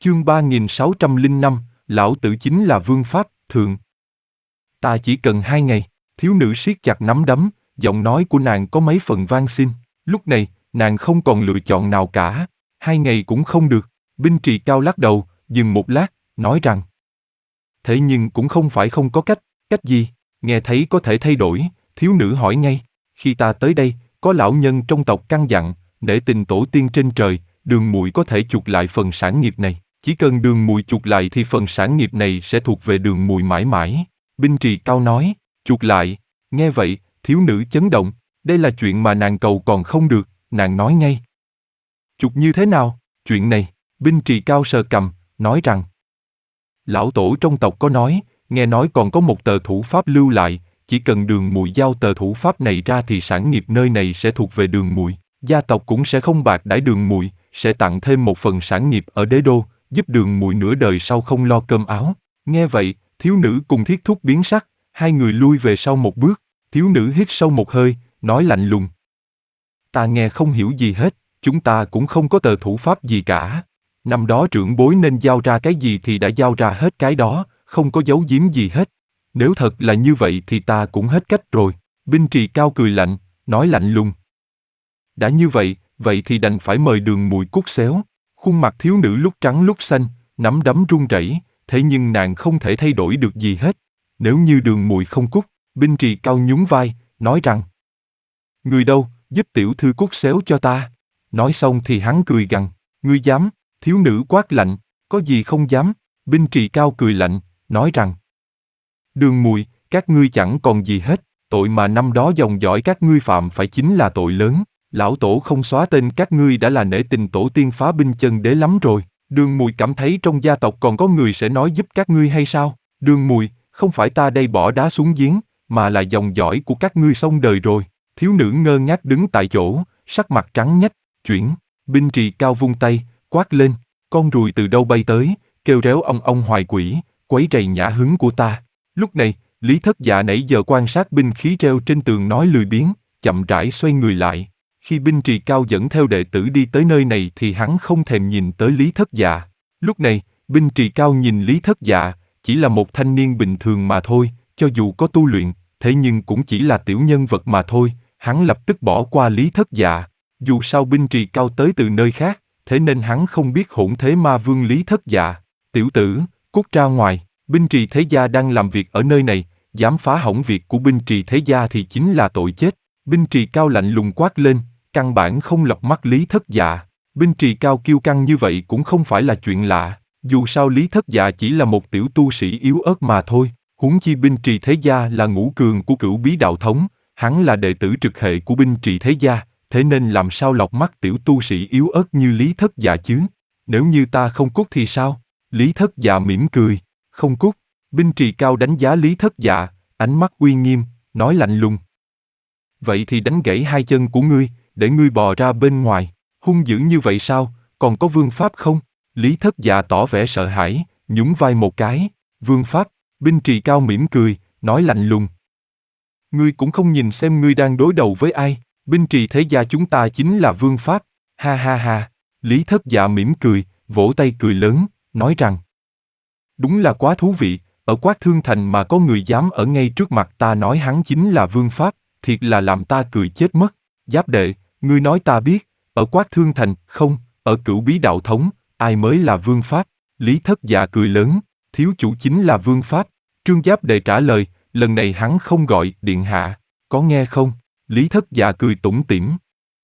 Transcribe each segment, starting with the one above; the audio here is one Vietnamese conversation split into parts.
Chương 3605, Lão Tử chính là vương pháp, thượng. Ta chỉ cần 2 ngày, thiếu nữ siết chặt nắm đấm, giọng nói của nàng có mấy phần van xin. Lúc này, nàng không còn lựa chọn nào cả. 2 ngày cũng không được. Binh Trì Cao lắc đầu, dừng một lát, nói rằng: thế nhưng cũng không phải không có cách. Cách gì? Nghe thấy có thể thay đổi, thiếu nữ hỏi ngay. Khi ta tới đây, có lão nhân trong tộc căn dặn, nể tình tổ tiên trên trời, Đường Muội có thể chuộc lại phần sản nghiệp này. Chỉ cần Đường Muội chuộc lại thì phần sản nghiệp này sẽ thuộc về Đường Muội mãi mãi. Binh Trì Cao nói: chuộc lại. Nghe vậy, thiếu nữ chấn động. Đây là chuyện mà nàng cầu còn không được. Nàng nói ngay: chuộc như thế nào? Chuyện này. Binh Trì Cao sờ cằm, nói rằng: lão tổ trong tộc có nói, nghe nói còn có một tờ thủ pháp lưu lại, chỉ cần Đường Muội giao tờ thủ pháp này ra thì sản nghiệp nơi này sẽ thuộc về Đường Muội. Gia tộc cũng sẽ không bạc đãi Đường Muội, sẽ tặng thêm một phần sản nghiệp ở đế đô, giúp Đường Muội nửa đời sau không lo cơm áo. Nghe vậy, thiếu nữ cùng Thiết Thúc biến sắc, hai người lui về sau một bước. Thiếu nữ hít sâu một hơi, nói lạnh lùng: ta nghe không hiểu gì hết, chúng ta cũng không có tờ thủ pháp gì cả. Năm đó trưởng bối nên giao ra cái gì thì đã giao ra hết cái đó, không có giấu giếm gì hết. Nếu thật là như vậy thì ta cũng hết cách rồi. Binh Trì Cao cười lạnh, nói lạnh lùng: đã như vậy, vậy thì đành phải mời Đường Muội cút xéo. Khuôn mặt thiếu nữ lúc trắng lúc xanh, nắm đấm run rẩy, thế nhưng nàng không thể thay đổi được gì hết. Nếu như Đường Muội không cút, Binh Trì Cao nhún vai, nói rằng: người đâu, giúp tiểu thư cút xéo cho ta. Nói xong thì hắn cười gằn: ngươi dám? Thiếu nữ quát lạnh: có gì không dám? Binh Trì Cao cười lạnh, nói rằng: Đường Muội, các ngươi chẳng còn gì hết, tội mà năm đó dòng dõi các ngươi phạm phải chính là tội lớn. Lão tổ không xóa tên các ngươi đã là nể tình tổ tiên phá binh chân đế lắm rồi. Đường Muội cảm thấy trong gia tộc còn có người sẽ nói giúp các ngươi hay sao? Đường Muội, không phải ta đây bỏ đá xuống giếng, mà là dòng dõi của các ngươi xong đời rồi. Thiếu nữ ngơ ngác đứng tại chỗ, sắc mặt trắng nhách. Chuyển. Binh Trì Cao vung tay, quát lên: con ruồi từ đâu bay tới, kêu réo ong ong hoài quỷ, quấy rầy nhã hứng của ta. Lúc này, Lý Thất Dạ nãy giờ quan sát binh khí treo trên tường nói lười biếng, chậm rãi xoay người lại. Khi Binh Trì Cao dẫn theo đệ tử đi tới nơi này thì hắn không thèm nhìn tới Lý Thất Dạ. Lúc này, Binh Trì Cao nhìn Lý Thất Dạ, chỉ là một thanh niên bình thường mà thôi, cho dù có tu luyện, thế nhưng cũng chỉ là tiểu nhân vật mà thôi. Hắn lập tức bỏ qua Lý Thất Dạ. Dù sao Binh Trì Cao tới từ nơi khác, thế nên hắn không biết hỗn thế ma vương Lý Thất Dạ. Tiểu tử, cút ra ngoài. Binh Trì Thế Gia đang làm việc ở nơi này, dám phá hỏng việc của Binh Trì Thế Gia thì chính là tội chết. Binh Trì Cao lạnh lùng quát lên, căn bản không lọc mắt Lý Thất Dạ. Binh Trì Cao kiêu căng như vậy cũng không phải là chuyện lạ, dù sao Lý Thất Dạ chỉ là một tiểu tu sĩ yếu ớt mà thôi. Huống chi Binh Trì Thế Gia là ngũ cường của Cửu Bí Đạo Thống, hắn là đệ tử trực hệ của Binh Trì Thế Gia, thế nên làm sao lọc mắt tiểu tu sĩ yếu ớt như Lý Thất Dạ chứ? Nếu như ta không cút thì sao? Lý Thất Dạ mỉm cười, không cút. Binh Trì Cao đánh giá Lý Thất Dạ, ánh mắt uy nghiêm, nói lạnh lùng: vậy thì đánh gãy hai chân của ngươi, để ngươi bò ra bên ngoài. Hung dữ như vậy sao, còn có vương pháp không? Lý Thất Dạ tỏ vẻ sợ hãi, nhún vai một cái. Vương pháp? Binh Trì Cao mỉm cười, nói lạnh lùng: ngươi cũng không nhìn xem ngươi đang đối đầu với ai. Binh Trì Thế Gia chúng ta chính là vương pháp. Ha ha ha. Lý Thất Dạ mỉm cười, vỗ tay cười lớn, nói rằng: đúng là quá thú vị, ở Quát Thương Thành mà có người dám ở ngay trước mặt ta nói hắn chính là vương pháp, thiệt là làm ta cười chết mất. Giáp đệ, ngươi nói ta biết, ở Quát Thương Thành, không, ở Cửu Bí Đạo Thống, ai mới là vương pháp? Lý Thất Dạ cười lớn, thiếu chủ chính là vương pháp. Trương Giáp đệ trả lời, lần này hắn không gọi điện hạ, có nghe không? Lý Thất Dạ cười tủm tỉm: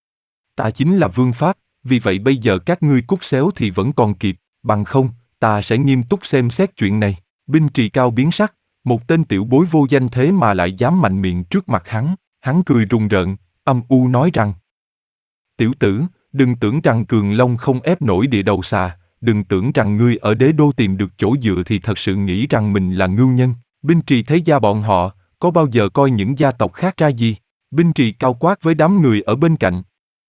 ta chính là vương pháp, vì vậy bây giờ các ngươi cút xéo thì vẫn còn kịp, bằng không, ta sẽ nghiêm túc xem xét chuyện này. Binh Trì Cao biến sắc, một tên tiểu bối vô danh thế mà lại dám mạnh miệng trước mặt hắn. Hắn cười rùng rợn, âm u nói rằng: tiểu tử, đừng tưởng rằng Cường Long không ép nổi địa đầu xà, đừng tưởng rằng ngươi ở đế đô tìm được chỗ dựa thì thật sự nghĩ rằng mình là ngưu nhân. Binh Trì Thế Gia bọn họ, có bao giờ coi những gia tộc khác ra gì? Binh Trì Cao quát với đám người ở bên cạnh: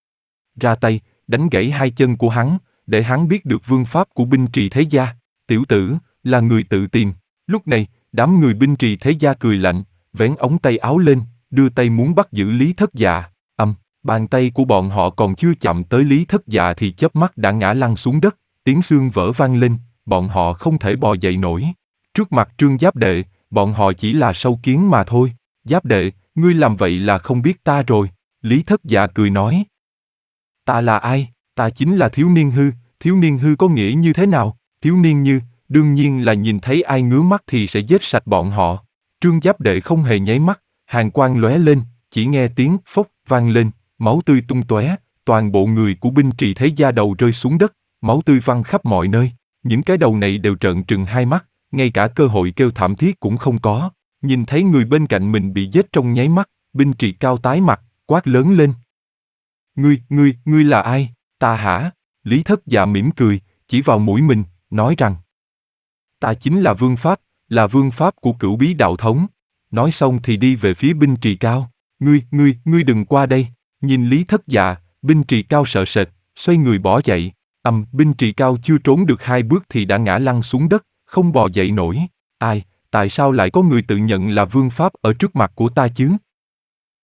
ra tay, đánh gãy hai chân của hắn, để hắn biết được vương pháp của Binh Trì Thế Gia. Tiểu tử, là người tự tìm. Lúc này, đám người Binh Trì Thế Gia cười lạnh, vén ống tay áo lên, đưa tay muốn bắt giữ Lý Thất Dạ. Bàn tay của bọn họ còn chưa chạm tới Lý Thất Dạ thì chớp mắt đã ngã lăn xuống đất, tiếng xương vỡ vang lên, bọn họ không thể bò dậy nổi. Trước mặt Trương Giáp Đệ, bọn họ chỉ là sâu kiến mà thôi. Giáp Đệ, ngươi làm vậy là không biết ta rồi. Lý Thất Dạ cười nói. Ta là ai? Ta chính là Thiếu Niên Hư. Thiếu Niên Hư có nghĩa như thế nào? Thiếu niên như, đương nhiên là nhìn thấy ai ngứa mắt thì sẽ giết sạch bọn họ. Trương Giáp Đệ không hề nháy mắt, hàn quang lóe lên, chỉ nghe tiếng phốc vang lên, máu tươi tung tóe, toàn bộ người của binh trì thế gia đầu rơi xuống đất, máu tươi văng khắp mọi nơi. Những cái đầu này đều trợn trừng hai mắt, ngay cả cơ hội kêu thảm thiết cũng không có. Nhìn thấy người bên cạnh mình bị giết trong nháy mắt, binh trì cao tái mặt, quát lớn lên. Ngươi là ai? Ta hả? Lý Thất Dạ mỉm cười, chỉ vào mũi mình, nói rằng. Ta chính là Vương Pháp, là Vương Pháp của Cửu Bí Đạo Thống. Nói xong thì đi về phía binh trì cao. Ngươi đừng qua đây. Nhìn Lý Thất Dạ, binh trì cao sợ sệt, xoay người bỏ chạy. Binh trì cao chưa trốn được 2 bước thì đã ngã lăn xuống đất, không bò dậy nổi. Ai, tại sao lại có người tự nhận là Vương Pháp ở trước mặt của ta chứ?